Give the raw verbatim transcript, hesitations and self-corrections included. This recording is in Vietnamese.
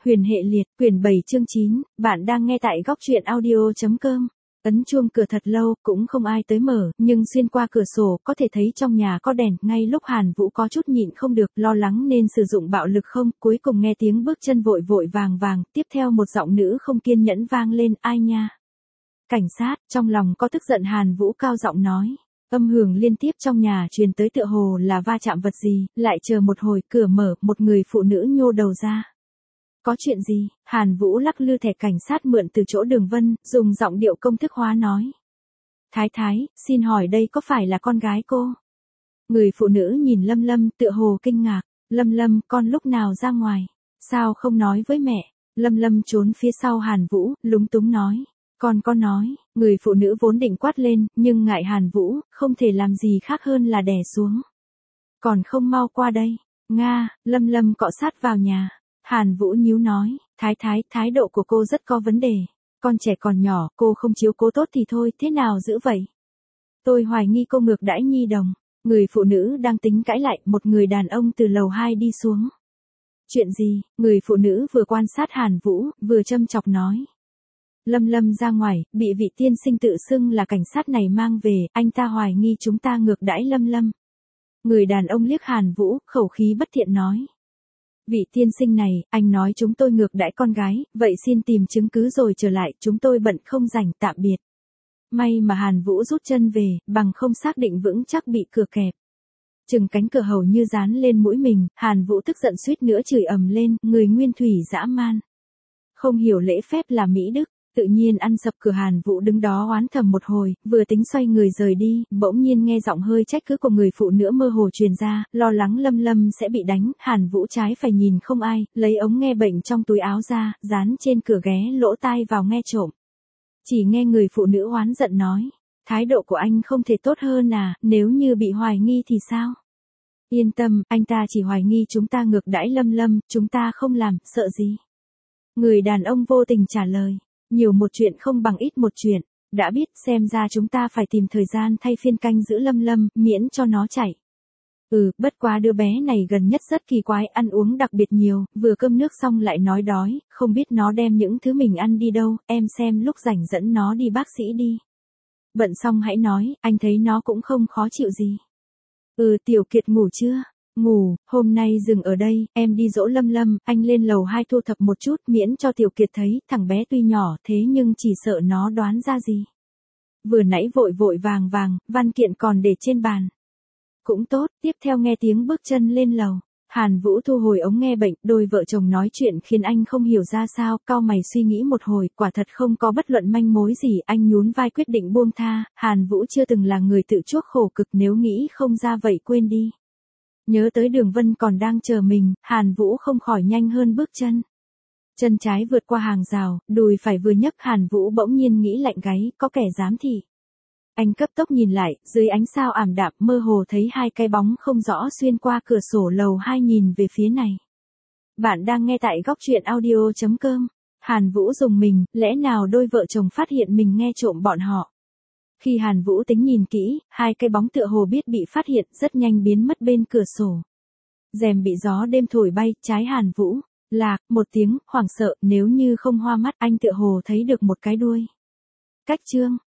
Huyền hệ liệt, quyển bảy chương chín, bạn đang nghe tại góc truyện audio.com. Ấn chuông cửa thật lâu, cũng không ai tới mở, nhưng xuyên qua cửa sổ, có thể thấy trong nhà có đèn, ngay lúc Hàn Vũ có chút nhịn không được, lo lắng nên sử dụng bạo lực không, cuối cùng nghe tiếng bước chân vội vội vàng vàng, tiếp theo một giọng nữ không kiên nhẫn vang lên, ai nha. Cảnh sát, trong lòng có tức giận Hàn Vũ cao giọng nói. Âm hưởng liên tiếp trong nhà truyền tới tựa hồ là va chạm vật gì, lại chờ một hồi, cửa mở, một người phụ nữ nhô đầu ra. Có chuyện gì? Hàn Vũ lắc lư thẻ cảnh sát mượn từ chỗ Đường Vân, dùng giọng điệu công thức hóa nói. Thái thái, xin hỏi đây có phải là con gái cô? Người phụ nữ nhìn Lâm Lâm tựa hồ kinh ngạc. Lâm Lâm, con lúc nào ra ngoài? Sao không nói với mẹ? Lâm Lâm trốn phía sau Hàn Vũ, lúng túng nói. Con có nói, người phụ nữ vốn định quát lên, nhưng ngại Hàn Vũ, không thể làm gì khác hơn là đè xuống. Còn không mau qua đây. Nga, Lâm Lâm cọ sát vào nhà. Hàn Vũ nhíu nói, thái thái, thái độ của cô rất có vấn đề. Con trẻ còn nhỏ, cô không chiếu cố tốt thì thôi, thế nào giữ vậy? Tôi hoài nghi cô ngược đãi nhi đồng. Người phụ nữ đang tính cãi lại, một người đàn ông từ lầu hai đi xuống. Chuyện gì? Người phụ nữ vừa quan sát Hàn Vũ, vừa châm chọc nói. Lâm Lâm ra ngoài, bị vị tiên sinh tự xưng là cảnh sát này mang về, anh ta hoài nghi chúng ta ngược đãi Lâm Lâm. Người đàn ông liếc Hàn Vũ, khẩu khí bất thiện nói. Vị tiên sinh này, anh nói chúng tôi ngược đãi con gái, vậy xin tìm chứng cứ rồi trở lại, chúng tôi bận không rảnh, tạm biệt. May mà Hàn Vũ rút chân về, bằng không xác định vững chắc bị cửa kẹp. Chừng cánh cửa hầu như dán lên mũi mình, Hàn Vũ tức giận suýt nữa chửi ầm lên, người nguyên thủy dã man. Không hiểu lễ phép là Mỹ Đức. Tự nhiên ăn sập cửa Hàn Vũ đứng đó oán thầm một hồi, vừa tính xoay người rời đi, bỗng nhiên nghe giọng hơi trách cứ của người phụ nữ mơ hồ truyền ra, lo lắng Lâm Lâm sẽ bị đánh, Hàn Vũ trái phải nhìn không ai, lấy ống nghe bệnh trong túi áo ra, dán trên cửa ghé lỗ tai vào nghe trộm. Chỉ nghe người phụ nữ oán giận nói, thái độ của anh không thể tốt hơn à, nếu như bị hoài nghi thì sao? Yên tâm, anh ta chỉ hoài nghi chúng ta ngược đãi Lâm Lâm, chúng ta không làm, sợ gì? Người đàn ông vô tình trả lời. Nhiều một chuyện không bằng ít một chuyện, đã biết xem ra chúng ta phải tìm thời gian thay phiên canh giữ Lâm Lâm, miễn cho nó chạy. Ừ, bất quá đứa bé này gần nhất rất kỳ quái, ăn uống đặc biệt nhiều, vừa cơm nước xong lại nói đói, không biết nó đem những thứ mình ăn đi đâu, em xem lúc rảnh dẫn nó đi bác sĩ đi. Bận xong hãy nói, anh thấy nó cũng không khó chịu gì. Ừ, Tiểu Kiệt ngủ chưa? Ngủ, hôm nay dừng ở đây, em đi dỗ Lâm Lâm, anh lên lầu hai thu thập một chút, miễn cho Tiểu Kiệt thấy, thằng bé tuy nhỏ thế nhưng chỉ sợ nó đoán ra gì. Vừa nãy vội vội vàng vàng, văn kiện còn để trên bàn. Cũng tốt, tiếp theo nghe tiếng bước chân lên lầu. Hàn Vũ thu hồi ống nghe bệnh, đôi vợ chồng nói chuyện khiến anh không hiểu ra sao, cau mày suy nghĩ một hồi, quả thật không có bất luận manh mối gì, anh nhún vai quyết định buông tha, Hàn Vũ chưa từng là người tự chuốc khổ cực, nếu nghĩ không ra vậy quên đi. Nhớ tới Đường Vân còn đang chờ mình, Hàn Vũ không khỏi nhanh hơn bước chân. Chân trái vượt qua hàng rào, đùi phải vừa nhấc, Hàn Vũ bỗng nhiên nghĩ lạnh gáy, có kẻ giám thị. Anh cấp tốc nhìn lại, dưới ánh sao ảm đạm mơ hồ thấy hai cái bóng không rõ xuyên qua cửa sổ lầu hai nhìn về phía này. Bạn đang nghe tại góc truyện audio.com. Hàn Vũ dùng mình, lẽ nào đôi vợ chồng phát hiện mình nghe trộm bọn họ. Khi Hàn Vũ tính nhìn kỹ, hai cái bóng tựa hồ biết bị phát hiện, rất nhanh biến mất bên cửa sổ. Rèm bị gió đêm thổi bay, trái Hàn Vũ, lạc, một tiếng, hoảng sợ, nếu như không hoa mắt, anh tựa hồ thấy được một cái đuôi. Cách chương.